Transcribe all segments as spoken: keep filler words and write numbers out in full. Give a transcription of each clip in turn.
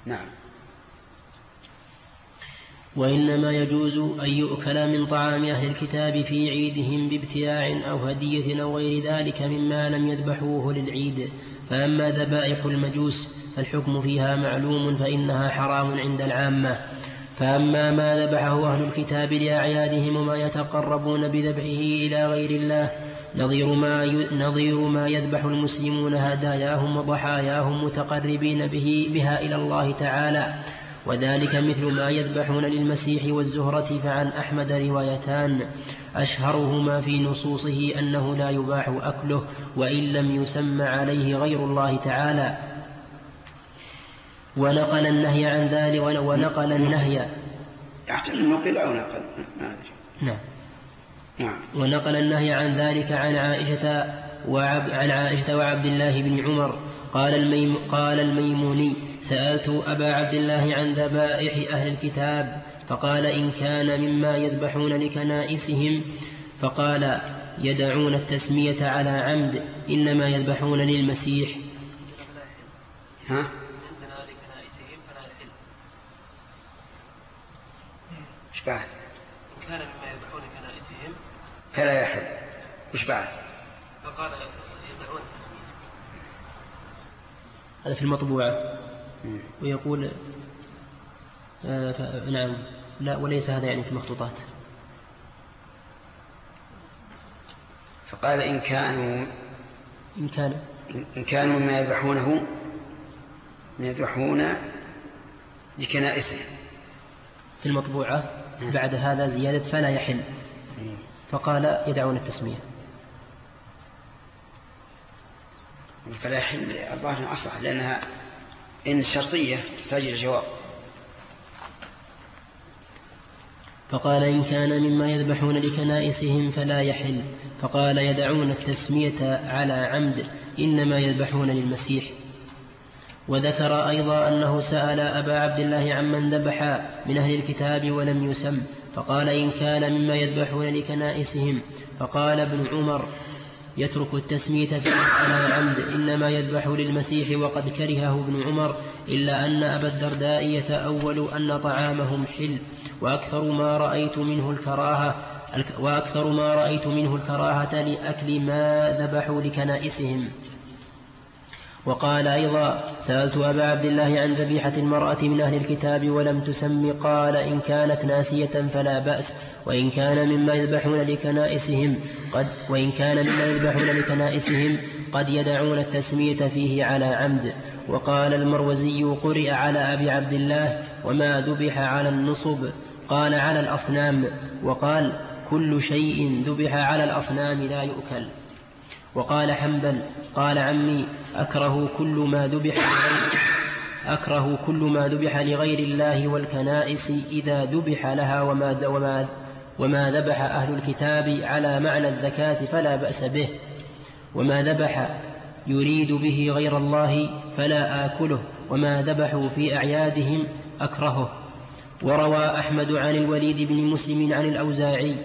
نعم. وإنما يجوز أن يؤكل من طعام أهل الكتاب في عيدهم بابتياع أو هدية أو غير ذلك مما لم يذبحوه للعيد. فأما ذبائح المجوس فالحكم فيها معلوم فإنها حرام عند العامة. فأما ما ذبحه أهل الكتاب لأعيادهم وما يتقربون بذبحه إلى غير الله نظير ما, نظير ما يذبح المسلمون هداياهم وضحاياهم متقربين به بها إلى الله تعالى، وذلك مثل ما يذبحون للمسيح والزهرة. فعن أحمد روايتان أشهرهما في نصوصه أنه لا يباح أكله وإن لم يسمى عليه غير الله تعالى. ونقل النهي عن ذلك ونقل النهي يحتمل نقل أو نقل. نعم. نعم. ونقل النهي عن ذلك عن عائشة وعب عن عائشة وعبد الله بن عمر. قال, الميم قال الميموني سألت أبا عبد الله عن ذبائح أهل الكتاب فقال إن كان مما يذبحون لكنائسهم فقال يدعون التسمية على عمد إنما يذبحون للمسيح. ها؟ عندنا لكنائسهم فلا يحل. وش بعد؟ إن كان مما يذبحون لكنائسهم فلا يحل. وش بعد؟ فقال يدعون التسمية. هذا في المطبوعة. ويقول آه نعم لا وليس هذا يعني في المخطوطات. فقال إن كانوا إن كانوا إن كانوا مما يذبحونه ما يذبحون لكنائسهم في المطبوعة. بعد هذا زيادة فلا يحل. فقال يدعون التسمية. فلا يحل الظاهر أصح لأنها إن شرطية تحتاج إلى جواب. فقال إن كان مما يذبحون لكنائسهم فلا يحل. فقال يدعون التسمية على عمد إنما يذبحون للمسيح. وذكر أيضا أنه سأل أبا عبد الله عمن ذبح من أهل الكتاب ولم يسم فقال إن كان مما يذبحون لكنائسهم فقال ابن عمر يترك التسمية فيه على عمد إنما يذبح للمسيح وقد كرهه ابن عمر إلا أن أبا الدرداء يتأول أن طعامهم حل وأكثر ما رأيت منه الكراهة وأكثر ما رأيت منه الكراهة لأكل ما ذبحوا لكنائسهم. وقال أيضا سألت أبا عبد الله عن ذبيحة المرأة من أهل الكتاب ولم تسم قال إن كانت ناسية فلا بأس وإن كان مما يذبحون لكنائسهم قد وإن كان مما يذبحون لكنائسهم قد يدعون التسمية فيه على عمد. وقال المروزي قرئ على أبي عبد الله وما ذبح على النصب قال على الأصنام وقال كل شيء ذبح على الأصنام لا يؤكل. وقال حنبل قال عمي أكره كل ما ذبح لغير أكره كل ما ذبح لغير الله والكنائس إذا ذبح لها وما, وما, وما ذبح أهل الكتاب على معنى الذكاة فلا بأس به وما ذبح يريد به غير الله فلا آكله وما ذبحوا في أعيادهم أكرهه. وروى أحمد عن الوليد بن مسلم عن الأوزاعي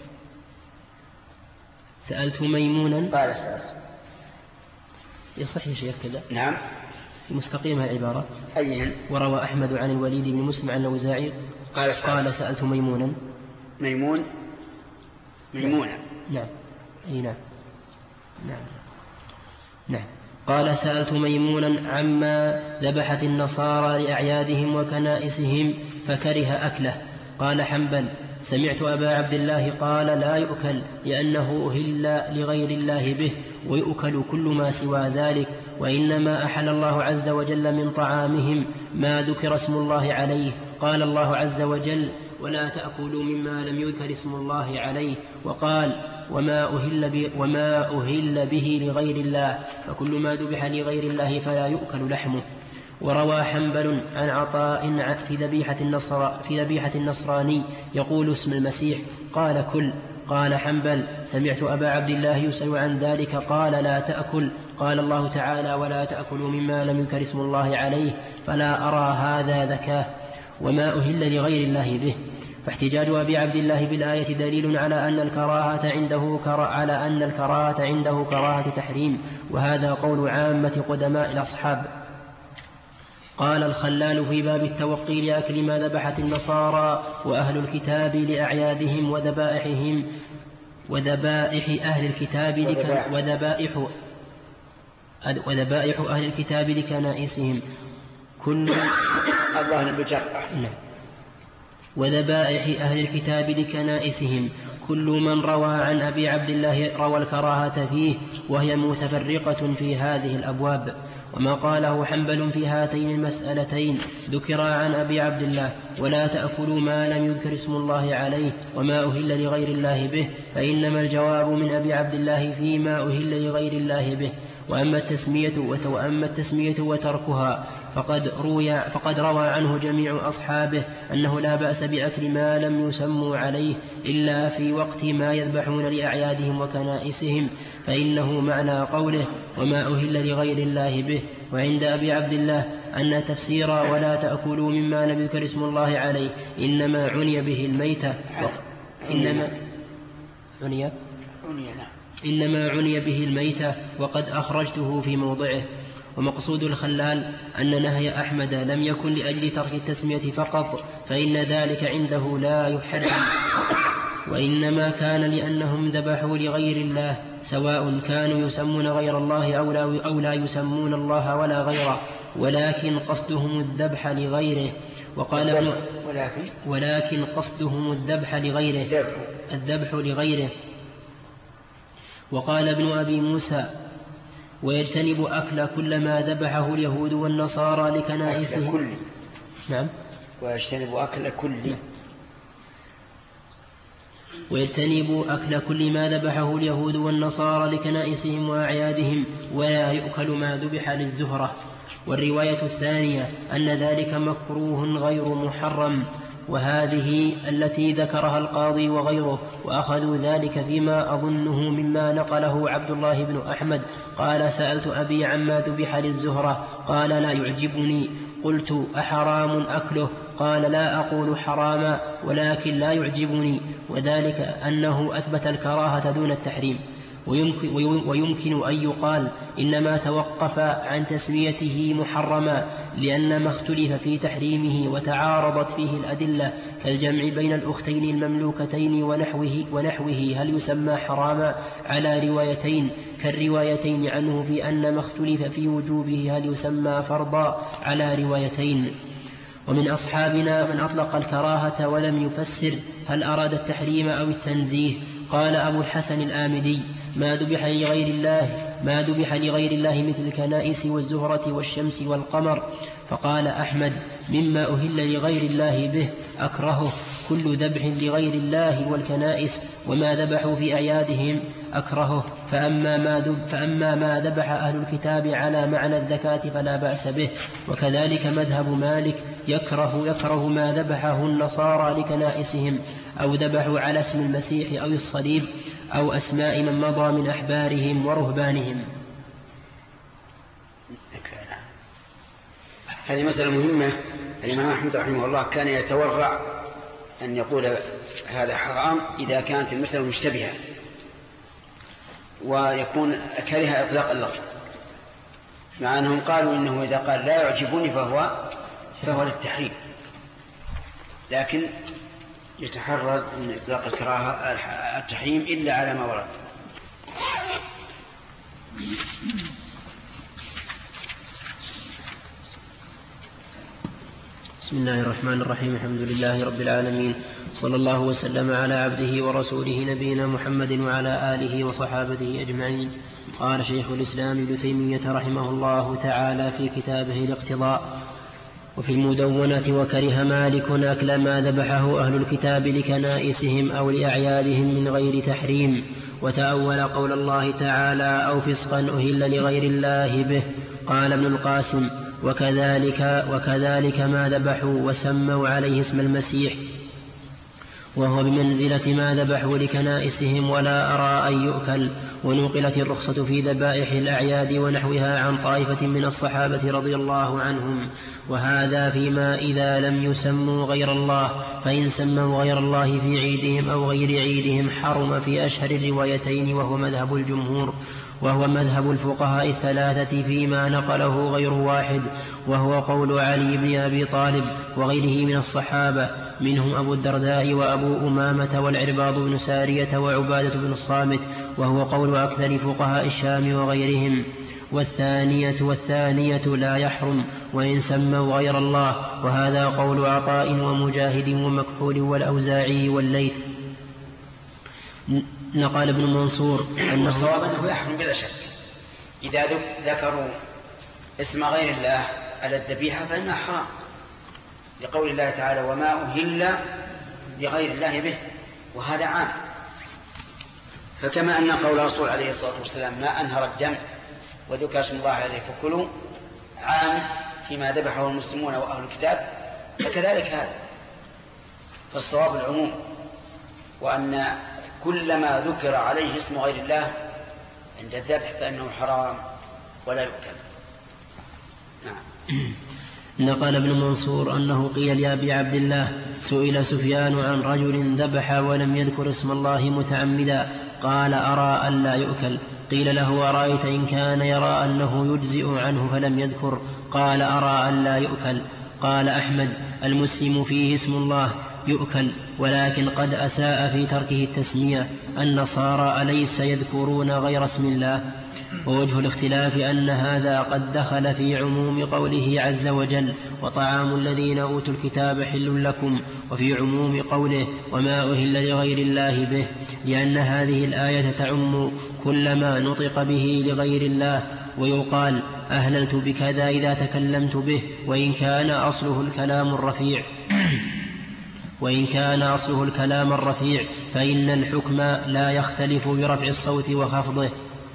سألت ميمونا قال سألت يصح يا شيخ كذا. نعم في مستقيمها العبارة أيهن؟ وروى أحمد عن الوليد بن مسلم عن الأوزاعي قال سألت, قال سألت ميمونا ميمون ميمونة نعم أي نعم نعم نعم قال سألت ميمونا عما ذبحت النصارى لأعيادهم وكنائسهم فكره أكله. قال حنبل سمعت أبا عبد الله قال لا يؤكل لأنه أهل لغير الله به ويؤكل كل ما سوى ذلك وإنما أحل الله عز وجل من طعامهم ما ذكر اسم الله عليه. قال الله عز وجل ولا تأكلوا مما لم يذكر اسم الله عليه وقال وما أهل, وما أهل به لغير الله فكل ما ذبح لغير الله فلا يؤكل لحمه. وروى حنبل عن عطاء في ذبيحة, النصر في ذبيحة النصراني يقول اسم المسيح قال كل. قال حنبل سمعت أبا عبد الله يسأل عن ذلك قال لا تأكل. قال الله تعالى ولا تأكلوا مما لم يذكر اسم الله عليه فلا أرى هذا ذكاه وما أهل لغير الله به. فاحتجاج أبي عبد الله بالآية دليل على أن الكراهة عنده كرا على أن الكراهة عنده كراهة تحريم وهذا قول عامة قدماء الأصحاب. قال الخلال في باب التوقي لأكل ما ذبحت النصارى وأهل الكتاب لأعيادهم وذبائحهم وذبائح أهل الكتاب لك وذبائح وذبائح أهل الكتاب لكنائسهم كل الظاهر بالجر أحسن. وذبائح أهل الكتاب لكنائسهم كل من روى عن أبي عبد الله روى الكراهة فيه، وهي متفرقة في هذه الأبواب. وما قاله حنبل في هاتين المسألتين ذكر عن أبي عبد الله: ولا تأكلوا ما لم يذكر اسم الله عليه وما أهل لغير الله به، فإنما الجواب من أبي عبد الله فيما أهل لغير الله به. وأما التسمية وأما التسمية وتركها فقد روى, فقد روى عنه جميع أصحابه أنه لا بأس بأكل ما لم يسموا عليه إلا في وقت ما يذبحون لأعيادهم وكنائسهم، فإنه معنى قوله وما أهل لغير الله به. وعند أبي عبد الله أن تفسير ولا تأكلوا مما لم يذكر اسم الله عليه إنما عني به الميتة إنما عني إنما عني به الميتة وقد أخرجته في موضعه. ومقصود الخلال أن نهي أحمد لم يكن لأجل ترك التسمية فقط، فإن ذلك عنده لا يحرم، وإنما كان لأنهم ذبحوا لغير الله، سواء كانوا يسمون غير الله أو لا يسمون الله ولا غيره، ولكن قصدهم الذبح لغيره. وقال ابن ولكن, ولكن قصدهم الذبح لغيره الذبح لغيره. وقال ابن أبي موسى: ويجتنب أكل كل ما ذبحه اليهود والنصارى لكنائسهم. كل. نعم. ويجتنب أكل كل ويجتنب أكل كل ما ذبحه اليهود والنصارى لكنائسهم وأعيادهم، ولا يؤكل ما ذبح للزهرة. والرواية الثانية أن ذلك مكروه غير محرم، وهذه التي ذكرها القاضي وغيره، وأخذوا ذلك فيما أظنه مما نقله عبد الله بن أحمد قال: سألت أبي عما ذبح للزهرة قال: لا يعجبني. قلت: أحرام أكله؟ قال: لا أقول حراما، ولكن لا يعجبني، وذلك أنه أثبت الكراهة دون التحريم. ويمكن, ويمكن أن يقال إنما توقف عن تسميته محرما لأن ما اختلف في تحريمه وتعارضت فيه الأدلة كالجمع بين الأختين المملوكتين ونحوه, ونحوه هل يسمى حراما على روايتين كالروايتين عنه في أن ما اختلف في وجوبه هل يسمى فرضا على روايتين. ومن أصحابنا من أطلق الكراهة ولم يفسر هل أراد التحريم أو التنزيه. قال أبو الحسن الآمدي: ما ذبح لغير الله ما ذبح لغير الله مثل الكنائس والزهرة والشمس والقمر. فقال أحمد: مما أهل لغير الله به أكرهه كل ذبح لغير الله والكنائس، وما ذبحوا في أعيادهم أكرهه. فأما ما, ذب فأما ما ذبح أهل الكتاب على معنى الذكاة فلا بأس به. وكذلك مذهب مالك يكره, يكره ما ذبحه النصارى لكنائسهم أو ذبحوا على اسم المسيح أو الصليب أو أسماء من مضى من أحبارهم ورهبانهم. هذه مسألة مهمة. الإمام أحمد رحمه الله كان يتورع أن يقول هذا حرام إذا كانت المسألة مشتبهة، ويكون كره إطلاق اللفظ، مع أنهم قالوا إنه إذا قال لا يعجبني فهو فهو للتحريم، لكن يتحرز من إطلاق الكراهة التحريم إلا على ما ورد. بسم الله الرحمن الرحيم. الحمد لله رب العالمين، صلى الله وسلم على عبده ورسوله نبينا محمد وعلى آله وصحابته أجمعين. قال شيخ الإسلام ابن تيمية رحمه الله تعالى في كتابه الاقتضاء: وفي المدونة: وكره مالك أكل ما ذبحه أهل الكتاب لكنائسهم أو لأعيادهم من غير تحريم، وتأول قول الله تعالى: أو فسقا أهل لغير الله به. قال ابن القاسم: وكذلك, وكذلك ما ذبحوا وسموا عليه اسم المسيح، وهو بمنزلة ما ذبحوا لكنائسهم، ولا أرى أن يؤكل. ونقلت الرخصة في ذبائح الأعياد ونحوها عن طائفة من الصحابة رضي الله عنهم، وهذا فيما إذا لم يسموا غير الله، فإن سموا غير الله في عيدهم أو غير عيدهم حرم في أشهر الروايتين، وهو مذهب الجمهور. وهو مذهب الفقهاء الثلاثة فيما نقله غير واحد، وهو قول علي بن أبي طالب وغيره من الصحابة، منهم أبو الدرداء وأبو أمامة والعرباض بن سارية وعبادة بن الصامت، وهو قول أكثر فقهاء الشام وغيرهم. والثانية والثانية لا يحرم وإن سموا غير الله، وهذا قول عطاء ومجاهد ومكحول والأوزاعي والليث. نقل ابن منصور أنه الصواب أنه يحرم بلا شك إذا ذكروا اسم غير الله على الذبيحة فإنها حرام، لقول الله تعالى وما أهل لغير الله به، وهذا عام. فكما أن قول الرسول عليه الصلاة والسلام ما أنهر الدم وذكر اسم الله عليه فكلوا عام فيما ذبحه المسلمون وأهل الكتاب، فكذلك هذا، فالصواب العموم، وأن كل ما ذكر عليه اسم غير الله عند الذبح فإنه حرام ولا يؤكل. نعم. نقل ابن منصور أنه قيل لأبي عبد الله سئل سفيان عن رجل ذبح ولم يذكر اسم الله متعمدا، قال أرى أن لا يؤكل. قيل له أرأيت إن كان يرى أنه يجزئ عنه فلم يذكر؟ قال أرى أن لا يؤكل. قال أحمد المسلم فيه اسم الله يؤكل، ولكن قد أساء في تركه التسمية. النصارى أليس يذكرون غير اسم الله؟ ووجه الاختلاف أن هذا قد دخل في عموم قوله عز وجل وطعام الذين أوتوا الكتاب حل لكم، وفي عموم قوله وما أهل لغير الله به، لأن هذه الآية تعم كل ما نطق به لغير الله. ويقال أهللت بكذا إذا تكلمت به، وإن كان أصله الكلام الرفيع وإن كان أصله الكلام الرفيع فإن الحكم لا يختلف برفع الصوت وخفضه،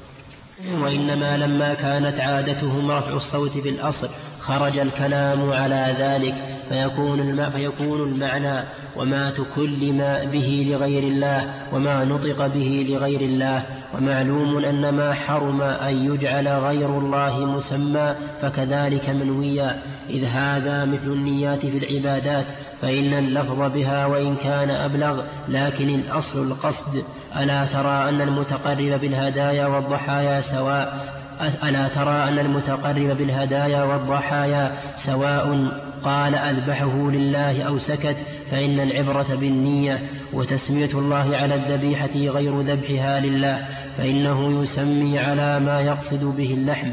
وإنما لما كانت عادتهم رفع الصوت في الأصل خرج الكلام على ذلك، فيكون, الم... فيكون المعنى وما تكلم به لغير الله وما نطق به لغير الله. ومعلوم أن ما حرم أن يجعل غير الله مسمى فكذلك منويا، إذ هذا مثل النيات في العبادات، فإن اللفظ بها وإن كان أبلغ لكن الأصل القصد. ألا ترى أن المتقرب بالهدايا والضحايا سواء ألا ترى أن المتقرب بالهدايا والضحايا سواء قال أذبحه لله أو سكت، فإن العبرة بالنية، وتسمية الله على الذبيحة غير ذبحها لله، فإنه يسمي على ما يقصد به اللحم.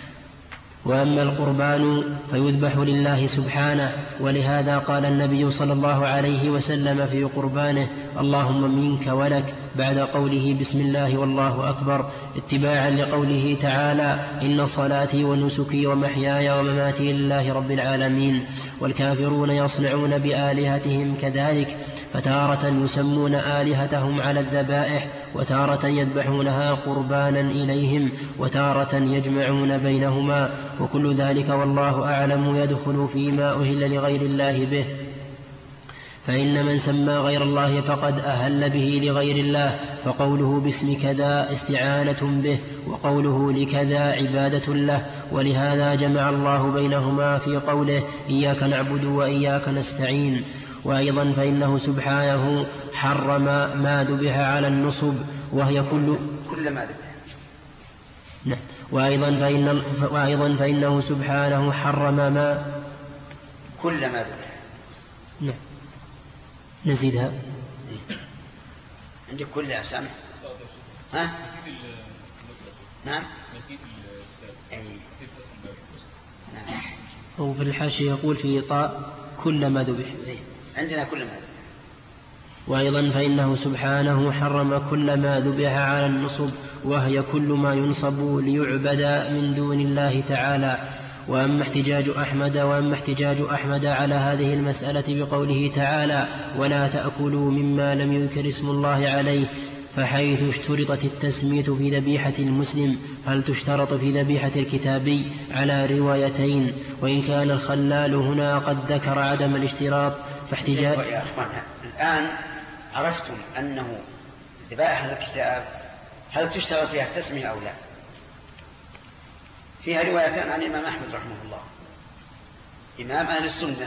وأما القربان فيذبح لله سبحانه، ولهذا قال النبي صلى الله عليه وسلم في قربانه اللهم منك ولك بعد قوله بسم الله والله أكبر، اتباعا لقوله تعالى إن صلاتي ونسكي ومحياي ومماتي لله رب العالمين. والكافرون يصنعون بآلهتهم كذلك، فتارة يسمون آلهتهم على الذبائح، وتارة يذبحونها قربانا إليهم، وتارة يجمعون بينهما، وكل ذلك والله أعلم يدخل فيما أهل لغير الله به. فإن من سمى غير الله فقد أهل به لغير الله، فقوله باسم كذا استعانة به، وقوله لكذا عبادة له، ولهذا جمع الله بينهما في قوله إياك نعبد وإياك نستعين. وأيضا فإنه سبحانه حرم ما ذبح على النصب، وهي كل كل ما ذبح. نعم. وأيضا, فإن وأيضا فإنه سبحانه حرم ما كل ما ذبح. نعم. نزيدها. عندك كل يا سامح. ها؟ نعم. أي. نعم. أو في الحاشية يقول في طاء كل ما ذبح. زين. عندنا كل ما ذبح. وأيضا فإنه سبحانه حرم كل ما ذبح على النصب، وهي كل ما ينصب ليعبد من دون الله تعالى. وأما احتجاج أحمد وأما احتجاج أحمد على هذه المسألة بقوله تعالى ولا تأكلوا مما لم يذكر اسم الله عليه، فحيث اشترطت التسمية في ذبيحة المسلم هل تشترط في ذبيحة الكتابي؟ على روايتين، وإن كان الخلال هنا قد ذكر عدم الاشتراط فاحتجاج. يا أخوان الآن عرفتم أنه ذبائح الكتاب هل تشترط فيها التسمية أو لا؟ فيها روايتان عن الإمام أحمد رحمه الله إمام أهل السنة،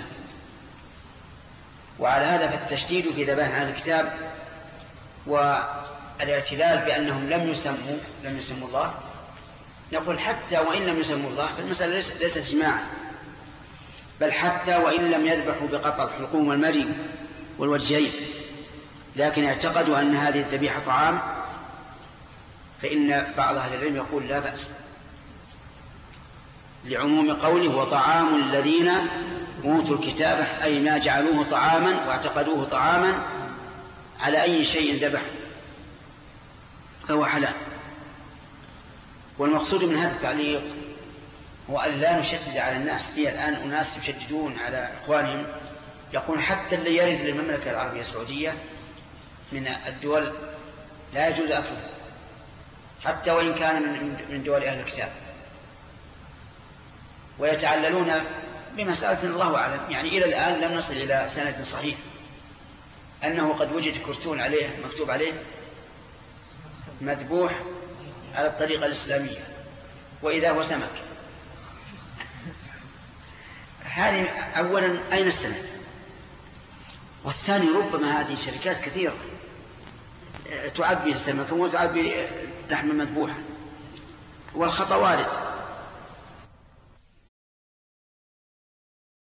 وعلى هذا فالتشديد في ذبائح أهل الكتاب الاعتلال بأنهم لم يسموا لم يسموا الله، نقول حتى وإن لم يسموا الله فالمسألة ليست إجماعا، بل حتى وإن لم يذبحوا بقطع الحلقوم والمري والوجهين، لكن اعتقدوا أن هذه الذبيحة طعام، فإن بعض أهل العلم يقول لا بأس، لعموم قوله وطعام الذين أوتوا الكتاب، أي ما جعلوه طعاما واعتقدوه طعاما على أي شيء ذبح فهو حلال. والمقصود من هذا التعليق هو أن لا نشدد على الناس. في الآن أناس يشددون على إخوانهم، يقول حتى اللي يرد للمملكة العربية السعودية من الدول لا يجوز أكله حتى وإن كان من دول أهل الكتاب، ويتعللون بمسألة الله أعلم، يعني إلى الآن لم نصل إلى سند صحيح أنه قد وجد كرتون عليه مكتوب عليه مذبوح على الطريقة الإسلامية وإذا هو سمك. هذه أولا أين السند؟ والثاني ربما هذه شركات كثيرة تعبي السمك وتعبي لحم مذبوحا، والخطأ وارد.